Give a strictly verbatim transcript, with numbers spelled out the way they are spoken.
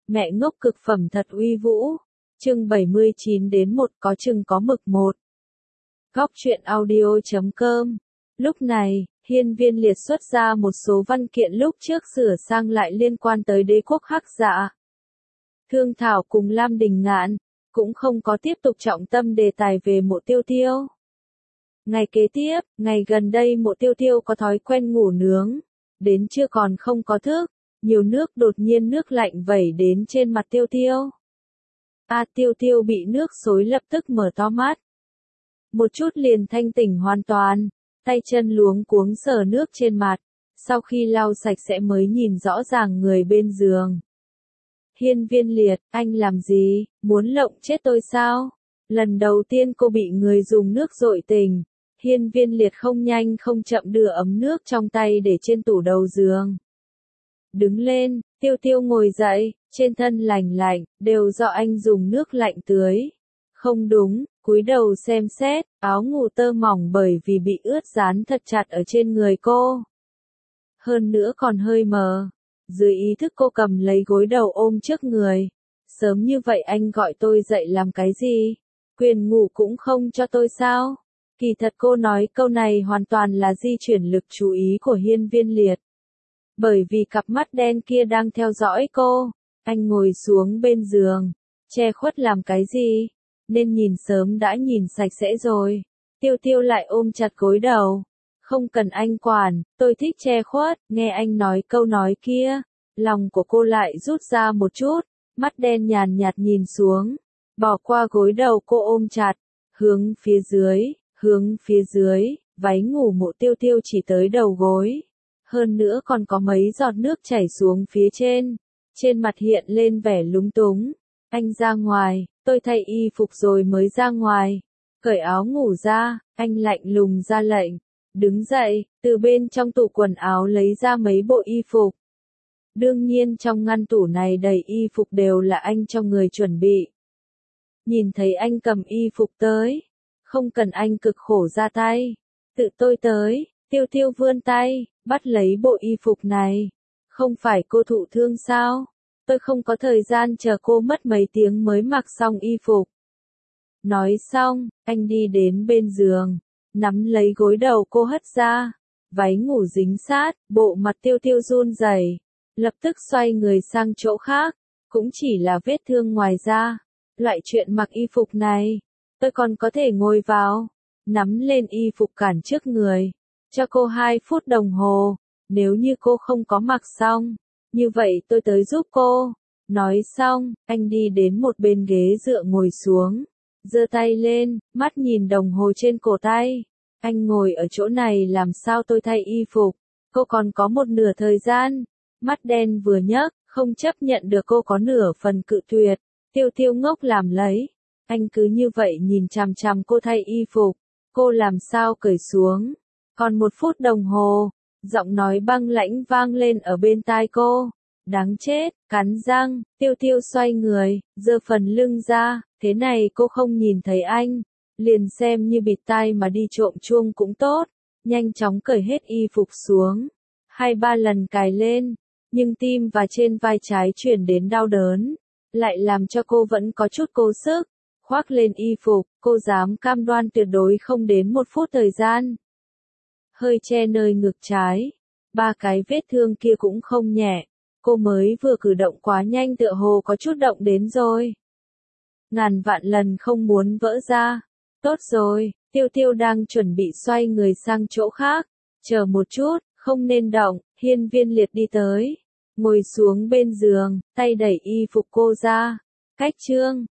Mẹ ngốc cực phẩm thật uy vũ. Chương bảy mươi chín đến một có chừng có mực một. Góc truyện audio chấm com. Lúc này, Hiên Viên Liệt xuất ra một số văn kiện lúc trước sửa sang lại liên quan tới đế quốc Hắc Dạ. Thương Thảo cùng Lam Đình Ngạn cũng không có tiếp tục trọng tâm đề tài về Mộ Tiêu Tiêu. Ngày kế tiếp, ngày gần đây Mộ Tiêu Tiêu có thói quen ngủ nướng, đến trưa còn không có thức, nhiều nước đột nhiên nước lạnh vẩy đến trên mặt Tiêu Tiêu. A Tiêu Tiêu bị nước xối lập tức mở to mắt. Một chút liền thanh tỉnh hoàn toàn, tay chân luống cuống sờ nước trên mặt, sau khi lau sạch sẽ mới nhìn rõ ràng người bên giường. Hiên Viên Liệt, anh làm gì, muốn lộng chết tôi sao? Lần đầu tiên cô bị người dùng nước dội tình, Hiên Viên Liệt không nhanh không chậm đưa ấm nước trong tay để trên tủ đầu giường. Đứng lên, Tiêu Tiêu ngồi dậy, trên thân lành lạnh, đều do anh dùng nước lạnh tưới. Không đúng, cúi đầu xem xét, áo ngủ tơ mỏng bởi vì bị ướt dán thật chặt ở trên người cô. Hơn nữa còn hơi mờ. Dưới ý thức cô cầm lấy gối đầu ôm trước người. Sớm như vậy anh gọi tôi dậy làm cái gì? Quyền ngủ cũng không cho tôi sao? Kỳ thật cô nói câu này hoàn toàn là di chuyển lực chú ý của Hiên Viên Liệt. Bởi vì cặp mắt đen kia đang theo dõi cô, anh ngồi xuống bên giường, che khuất làm cái gì? Nên nhìn sớm đã nhìn sạch sẽ rồi. Tiêu Tiêu lại ôm chặt gối đầu. Không cần anh quản, tôi thích che khuất, nghe anh nói câu nói kia. Lòng của cô lại rút ra một chút, mắt đen nhàn nhạt nhìn xuống, bỏ qua gối đầu cô ôm chặt, hướng phía dưới, hướng phía dưới, váy ngủ Mộ Tiêu Tiêu chỉ tới đầu gối. Hơn nữa còn có mấy giọt nước chảy xuống phía trên, trên mặt hiện lên vẻ lúng túng. Anh ra ngoài, tôi thay y phục rồi mới ra ngoài. Cởi áo ngủ ra, anh lạnh lùng ra lệnh. Đứng dậy, từ bên trong tủ quần áo lấy ra mấy bộ y phục. Đương nhiên trong ngăn tủ này đầy y phục đều là anh cho người chuẩn bị. Nhìn thấy anh cầm y phục tới, không cần anh cực khổ ra tay, tự tôi tới. Tiêu Tiêu vươn tay, bắt lấy bộ y phục này. Không phải cô thụ thương sao? Tôi không có thời gian chờ cô mất mấy tiếng mới mặc xong y phục. Nói xong, anh đi đến bên giường, nắm lấy gối đầu cô hất ra. Váy ngủ dính sát, bộ mặt Tiêu Tiêu run rẩy, lập tức xoay người sang chỗ khác. Cũng chỉ là vết thương ngoài da. Loại chuyện mặc y phục này, tôi còn có thể ngồi vào, nắm lên y phục cản trước người. Cho cô hai phút đồng hồ, nếu như cô không có mặc xong, như vậy tôi tới giúp cô. Nói xong, anh đi đến một bên ghế dựa ngồi xuống, giơ tay lên, mắt nhìn đồng hồ trên cổ tay. Anh ngồi ở chỗ này làm sao tôi thay y phục, cô còn có một nửa thời gian. Mắt đen vừa nhấc, không chấp nhận được cô có nửa phần cự tuyệt. Tiêu Tiêu ngốc làm lấy, anh cứ như vậy nhìn chằm chằm cô thay y phục, cô làm sao cởi xuống. Còn một phút đồng hồ, giọng nói băng lãnh vang lên ở bên tai cô. Đáng chết, cắn răng, Tiêu Tiêu xoay người, giơ phần lưng ra, thế này cô không nhìn thấy anh. Liền xem như bịt tai mà đi trộm chuông cũng tốt, nhanh chóng cởi hết y phục xuống. Hai ba lần cài lên, nhưng tim và trên vai trái chuyển đến đau đớn, lại làm cho cô vẫn có chút cố sức. Khoác lên y phục, cô dám cam đoan tuyệt đối không đến một phút thời gian. Hơi che nơi ngực trái, ba cái vết thương kia cũng không nhẹ, cô mới vừa cử động quá nhanh tựa hồ có chút động đến rồi. Ngàn vạn lần không muốn vỡ ra. Tốt rồi, Tiêu Tiêu đang chuẩn bị xoay người sang chỗ khác. Chờ một chút, không nên động. Hiên Viên Liệt đi tới, ngồi xuống bên giường, tay đẩy y phục cô ra. Cách chương,